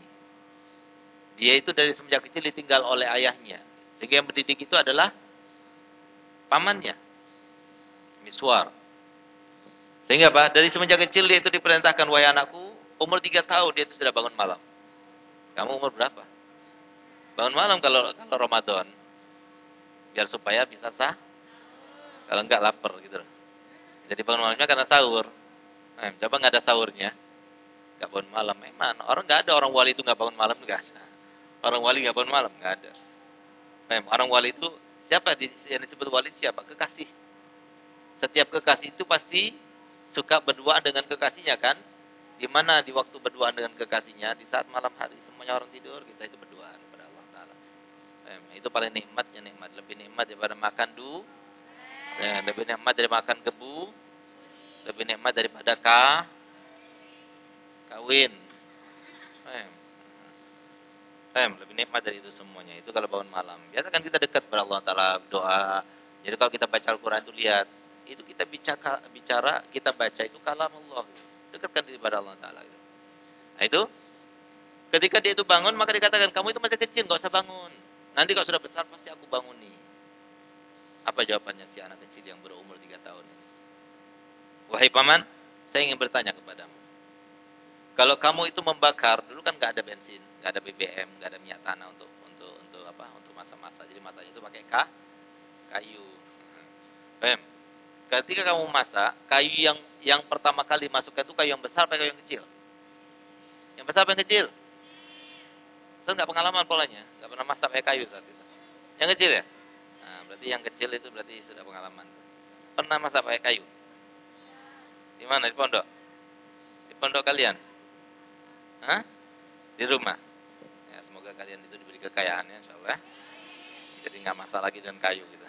Dia itu dari semenjak kecil ditinggal oleh ayahnya. Sehingga yang mendidik itu adalah pamannya, Miswar. Sehingga apa? Dari semenjak kecil dia itu diperintahkan, wahai anakku, umur tiga tahun dia itu sudah bangun malam. Kamu umur berapa? Bangun malam kalau kalau Ramadan. Biar supaya bisa sah. Kalau enggak lapar gitu. Jadi bangun malamnya karena sahur. Nah, coba enggak ada sahurnya, enggak bangun malam. Memang orang enggak ada orang wali itu enggak bangun malam, enggak ada. Orang wali enggak bangun malam, enggak ada. Memang orang wali itu siapa yang disebut wali siapa? Kekasih. Setiap kekasih itu pasti suka berduaan dengan kekasihnya kan? Di mana di waktu berduaan dengan kekasihnya, di saat malam hari semuanya orang tidur, kita itu berduaan kepada Allah Ta'ala. Eh, itu paling nikmatnya, nikmat. Lebih nikmat daripada makan du, eh, lebih nikmat dari makan gebu, lebih nikmat daripada ka, kawin. Eh, eh, lebih nikmat dari itu semuanya. Itu kalau bangun malam. Biasakan kita dekat kepada Allah Ta'ala, doa. Jadi kalau kita baca Al-Quran itu lihat, itu kita bicara, bicara kita baca itu kalam Allah. Dekatkan diri pada Allah Ta'ala. Nah itu, ketika dia itu bangun, maka dikatakan, kamu itu masih kecil, gak usah bangun. Nanti kalau sudah besar, pasti aku banguni. Apa jawabannya si anak kecil yang berumur tiga tahun ini? Wahai paman, saya ingin bertanya kepadamu. Kalau kamu itu membakar, dulu kan nggak ada bensin, nggak ada B B M, nggak ada minyak tanah untuk untuk untuk apa? Untuk masak-masak. Jadi masaknya itu pakai ka, kayu. Paham? Ketika kamu masak, kayu yang yang pertama kali masukkan itu kayu yang besar atau kayu yang kecil? Yang besar atau yang kecil? Saya nggak pengalaman polanya, nggak pernah masak pakai kayu saat itu. Yang kecil ya? Nah, berarti yang kecil itu berarti sudah pengalaman. Pernah masak pakai kayu? Di mana? Di pondok? Di pondok kalian? Hah? Di rumah? Ya, semoga kalian itu diberi kekayaan ya, insyaallah. Jadi nggak masak lagi dengan kayu gitu.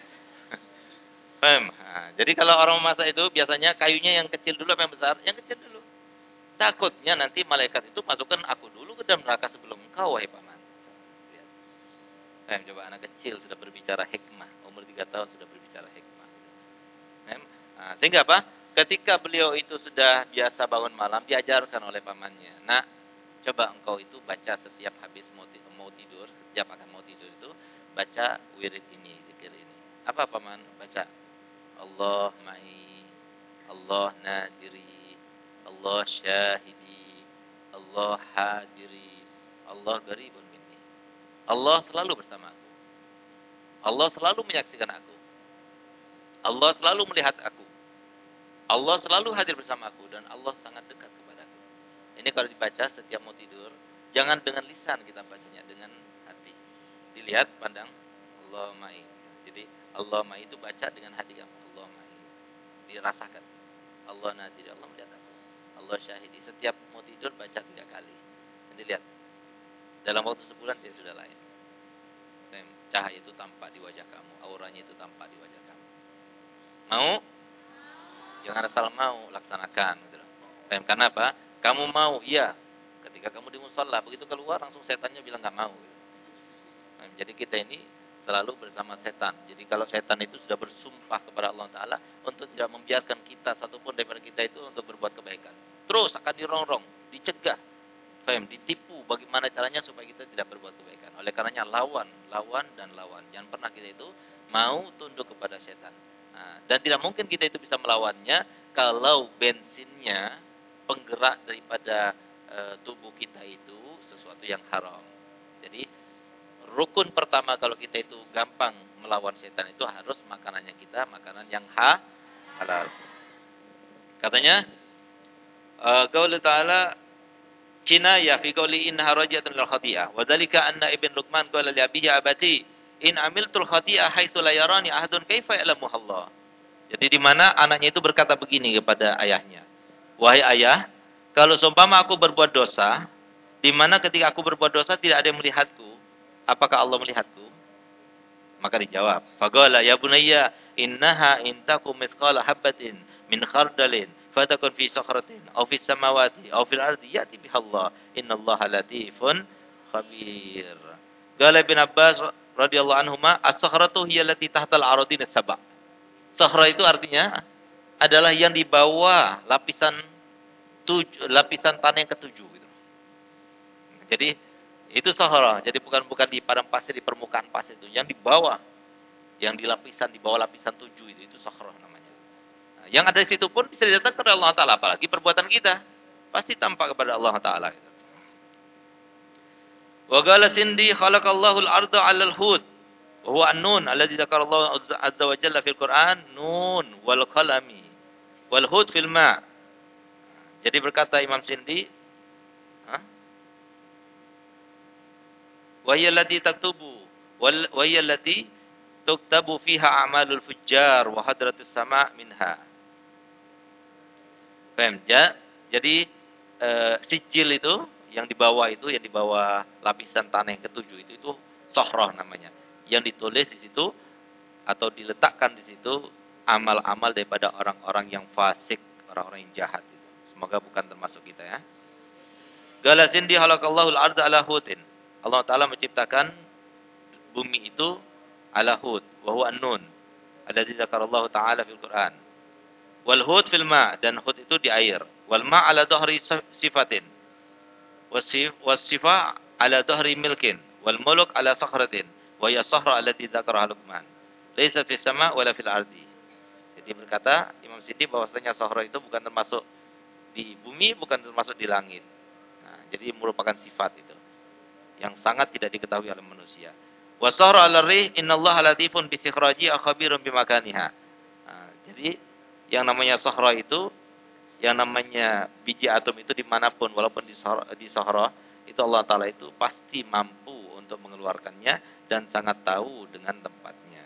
Paham? Nah, jadi kalau orang memasak itu biasanya kayunya yang kecil dulu apa yang besar? Yang kecil dulu. Takutnya nanti malaikat itu masukkan aku dulu ke dalam neraka sebelum engkau, wahai paman. Lihat. Paham? Coba anak kecil sudah berbicara hikmah, umur tiga tahun sudah berbicara hikmah. Paham? Nah, sehingga apa? Ketika beliau itu sudah biasa bangun malam, diajarkan oleh pamannya. Nah, coba engkau itu baca setiap habis mau, mau tidur, setiap akan mau tidur itu, baca wirid ini, zikir ini. Apa paman? Baca. Allah ma'i, Allah nadiri, Allah syahidi, Allah hadiri, Allah garibun minni. Allah selalu bersama aku. Allah selalu menyaksikan aku. Allah selalu melihat aku. Allah selalu hadir bersamaku dan Allah sangat dekat kepadaku. Ini kalau dibaca setiap mau tidur, jangan dengan lisan kita bacanya, dengan hati. Dilihat, pandang, Allah ma'i. Jadi Allah ma'i itu baca dengan hati kamu. Allah ma'i. Dirasakan. Allah nadiri, Allah melihat aku. Allah syahidi. Setiap mau tidur baca tiga kali. Nanti lihat. Dalam waktu sebulan dia sudah lain. Cahaya itu tampak di wajah kamu. Auranya itu tampak di wajah kamu. Mau? Jangan asal mau, laksanakan. Gitu loh. Karena apa? Kamu mau, iya. Ketika kamu di musholla, begitu keluar langsung setannya bilang nggak mau. Gitu. Nah, jadi kita ini selalu bersama setan. Jadi kalau setan itu sudah bersumpah kepada Allah Ta'ala untuk tidak membiarkan kita, satupun daripada kita itu untuk berbuat kebaikan. Terus akan dirongrong, dicegah. Faham? Ditipu bagaimana caranya supaya kita tidak berbuat kebaikan. Oleh karenanya lawan, lawan, dan lawan. Jangan pernah kita itu mau tunduk kepada setan. Nah, dan tidak mungkin kita itu bisa melawannya kalau bensinnya, penggerak daripada e, tubuh kita itu sesuatu yang haram. Jadi rukun pertama kalau kita itu gampang melawan setan itu harus makanannya kita makanan yang ha, halal. Katanya qaul ta'ala kinayah fi qauli innaha rajatun lil khati'ah wa dzalika anna ibn Luqman qala li abihi abati in amiltul khati'ah haitsu la yarani ahadun kaifa ya'lamu Allah. Jadi di mana anaknya itu berkata begini kepada ayahnya, wahai ayah, kalau seumpama aku berbuat dosa, di mana ketika aku berbuat dosa tidak ada yang melihatku, apakah Allah melihatku? Maka dijawab, faqala ya bunayya innaha in takum mithqala habatin min khardalin fatakun fi sakhratin aw fis samawati aw fil ardi yati bihallah innallaha latifun khabir. Qala Ibn Abbas radhiyallahu anhuma as-sakhratu hiya allati tahtal aradin as-sab'. Sakhra itu artinya adalah yang di bawah lapisan tujuh, lapisan tanah yang ketujuh gitu. Jadi itu sakhra. Jadi bukan bukan di padang pasir, di permukaan pasir itu, yang di bawah, yang di lapisan di bawah lapisan tujuh itu itu sakhra namanya. Nah, yang ada di situ pun bisa didatangkan oleh Allah Taala, apalagi perbuatan kita pasti tampak kepada Allah Taala gitu. Wa qala sindi khalaqallahu al-arda 'alal hud. Wa huwa an-nun alladzi dzakara Allah azza wa jalla fil Qur'an, nun wal qalami wal hud fil ma'. Jadi berkata Imam Sindi, ha? Wa hiya allati taktubu wal wa hiya allati tuktabu fiha a'malul fujjar wa hadratus sama' minha. Paham ya? Jadi eh, sijil itu yang di bawah itu, yang di bawah lapisan tanah yang ketujuh itu itu sohroh namanya. Yang ditulis di situ atau diletakkan di situ amal-amal daripada orang-orang yang fasik, orang-orang yang jahat itu. Semoga bukan termasuk kita ya. Galasin di halakallahu al-arda ala hudin. Allah Ta'ala menciptakan bumi itu ala hud, wa huwa an-nun. Alladzi dzakarallahu ta'ala fil Qur'an. Wal hud fil ma', dan hud itu di air. Wal ma' ala dhahri sifatin. Wasif wasifa ala dhahri milkin. Wal muluk ala sakhratin. Wa ya sahra allati dzakaraha Luqman. Laisa fis sama' wala fil ardi. Jadi berkata Imam Sindi bahwasanya sahra itu bukan termasuk di bumi, bukan termasuk di langit. Nah, jadi merupakan sifat itu yang sangat tidak diketahui oleh manusia. Wa sahra 'ala rih innallaha latifun bi sikhraji khabirun bimakaniha. Nah, jadi yang namanya sahra itu, yang namanya biji atom itu dimanapun, walaupun di sahra, di sahra itu Allah Ta'ala itu pasti mampu untuk mengeluarkannya dan sangat tahu dengan tempatnya.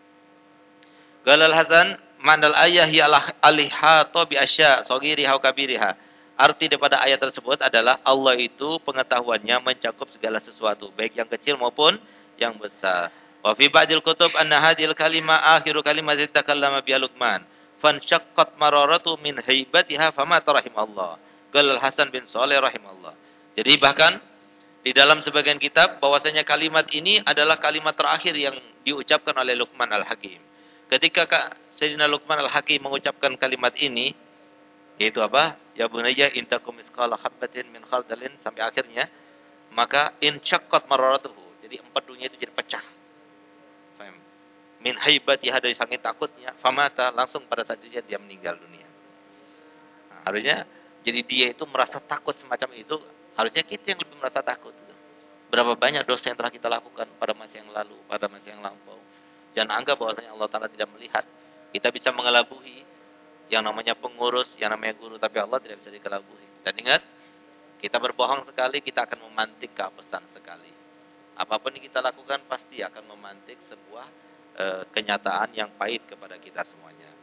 Galal Hasan, mandal ayah ya alihata bi asya sagiriha wa kabiriha. Arti daripada ayat tersebut adalah Allah itu pengetahuannya mencakup segala sesuatu, baik yang kecil maupun yang besar. Wa fi ba'dil kutub anna hadhil kalimah akhiru kalimatin takallama biha Luqman. Fanshaqqat mararatu min haibatiha fama tarahim Allah. Galal Hasan bin Saleh rahimahullah. Jadi bahkan di dalam sebagian kitab bahwasanya kalimat ini adalah kalimat terakhir yang diucapkan oleh Luqman Al-Hakim. Ketika Sayyidina Luqman Al-Hakim mengucapkan kalimat ini, yaitu apa? Ya bunayya in takum mithqala habatin min khardalin sampai akhirnya, maka in syaqqat mararatuhu. Jadi empat dunia itu jadi pecah. Faham? Min haibatiha, dari saking takutnya, famata, langsung pada saat itu dia meninggal dunia. Nah, harusnya jadi dia itu merasa takut semacam itu, harusnya kita yang lebih merasa takut. Berapa banyak dosa yang telah kita lakukan pada masa yang lalu, pada masa yang lampau. Jangan anggap bahwasanya Allah Ta'ala tidak melihat. Kita bisa mengelabuhi yang namanya pengurus, yang namanya guru, tapi Allah tidak bisa dikelabuhi. Dan ingat, kita berbohong sekali, kita akan memantik keapesan sekali. Apapun yang kita lakukan pasti akan memantik sebuah e, kenyataan yang pahit kepada kita semuanya.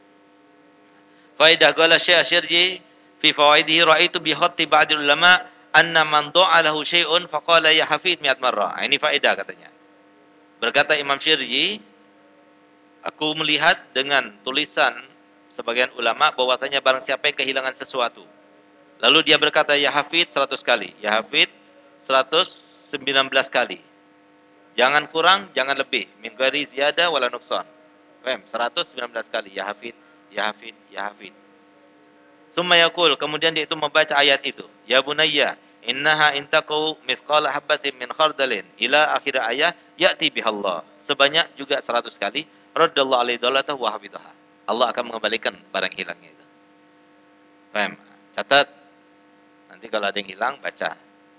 Faidah qala Syekh Syirji fi fawaidihi ra'aitu bi khatti ba'dil ulama anna man du'a lahu syai'un faqala ya hafid mi'at marrah. Ini faedah katanya. Berkata Imam Syirji, aku melihat dengan tulisan sebagian ulama bahwasanya barang siapa yang kehilangan sesuatu, lalu dia berkata ya hafid seratus kali, ya hafid seratus sembilan belas kali. Jangan kurang, jangan lebih. Min ghairi ziyadah wala nuqsan. Faham? seratus sembilan belas kali ya hafid, ya hafid, ya hafid. Summa yaqul, kemudian dia itu membaca ayat itu. Ya bunayya, innaha intaqu mithqala habatin min khardalin ila akhir ayat ya'ti bihallah. Sebanyak juga seratus kali. Raddallahu alaihi dhalatahu wa hafidaha. Allah akan mengembalikan barang hilangnya itu. Paham? Catat. Nanti kalau ada yang hilang, baca.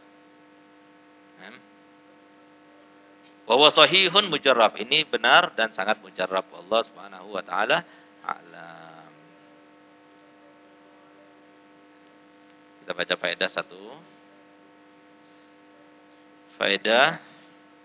Paham? Wa huwa sahihun mujarrab. Ini benar dan sangat mujarrab. Allah Subhanahu wa taala a'lam. Kita baca faedah satu. Faedah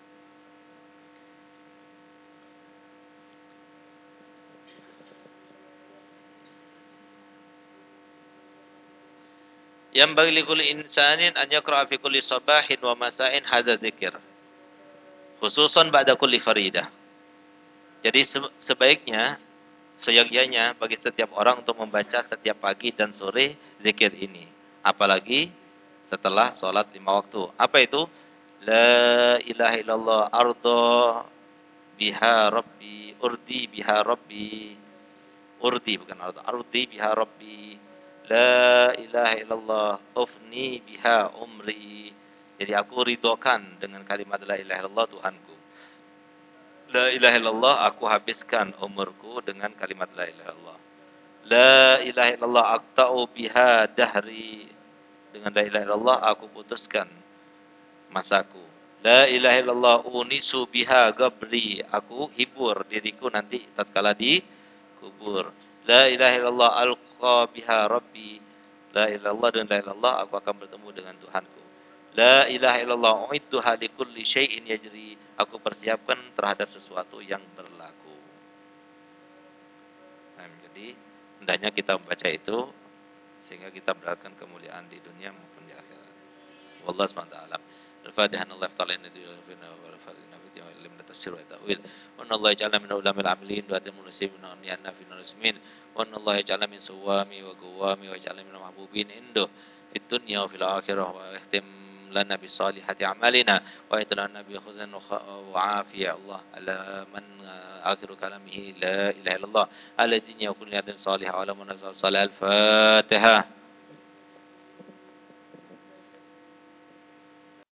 yang bagi likulli insanin an yaqra'a fi kulli sabahin wa masa'in hadza dzikr. Khususan ba'da kulli faridah. Jadi sebaiknya, seyogyanya bagi setiap orang untuk membaca setiap pagi dan sore zikir ini. Apalagi setelah sholat lima waktu. Apa itu? La ilaha illallah ardo biha rabbi urdi biha rabbi. Urdi bukan ardo. Urdi biha rabbi. La ilaha illallah ufni biha umri. Jadi aku ridhokan dengan kalimat la ilaha illallah Tuhanku. La ilaha illallah aku habiskan umurku dengan kalimat la ilaha illallah. La ilaha illallah aqta'u biha dahri. Dengan la ilaha illallah aku putuskan masaku. La ilaha illallah unisu biha gabri. Aku hibur diriku nanti tatkala di kubur. La ilaha illallah alqa biha rabbi. La ilaha illallah dan la ilaha illallah aku akan bertemu dengan Tuhanku. La ilaha illallah uidduha likulli syai'in yajri. Aku persiapkan terhadap sesuatu yang berlaku. Nah, jadi hendaknya kita membaca itu sehingga kita mendapatkan kemuliaan di dunia maupun di akhirat. Wallahu subhanahu wa ta'ala. Al-Fatihah. Allah ta'ala inna dina wa al-Fatihah wa ilmin tafsir wa ta'wil. Wa Allah ja'ala min ulamil amilin wa atimul muslimin wa ni'anna fi nusmin. Wa Allah ja'ala min suwami wa guwami wa ja'ala min mahbubin induh fid dunya wa fil akhirah wa ihtim lana bi salihati a'malina wa itlana bi khuzan wa afiyah Allah ala man akhiru kalamihi la ilaha illallah alladhi yakun niyatin salihah wa la munazal salih al-Fatihah.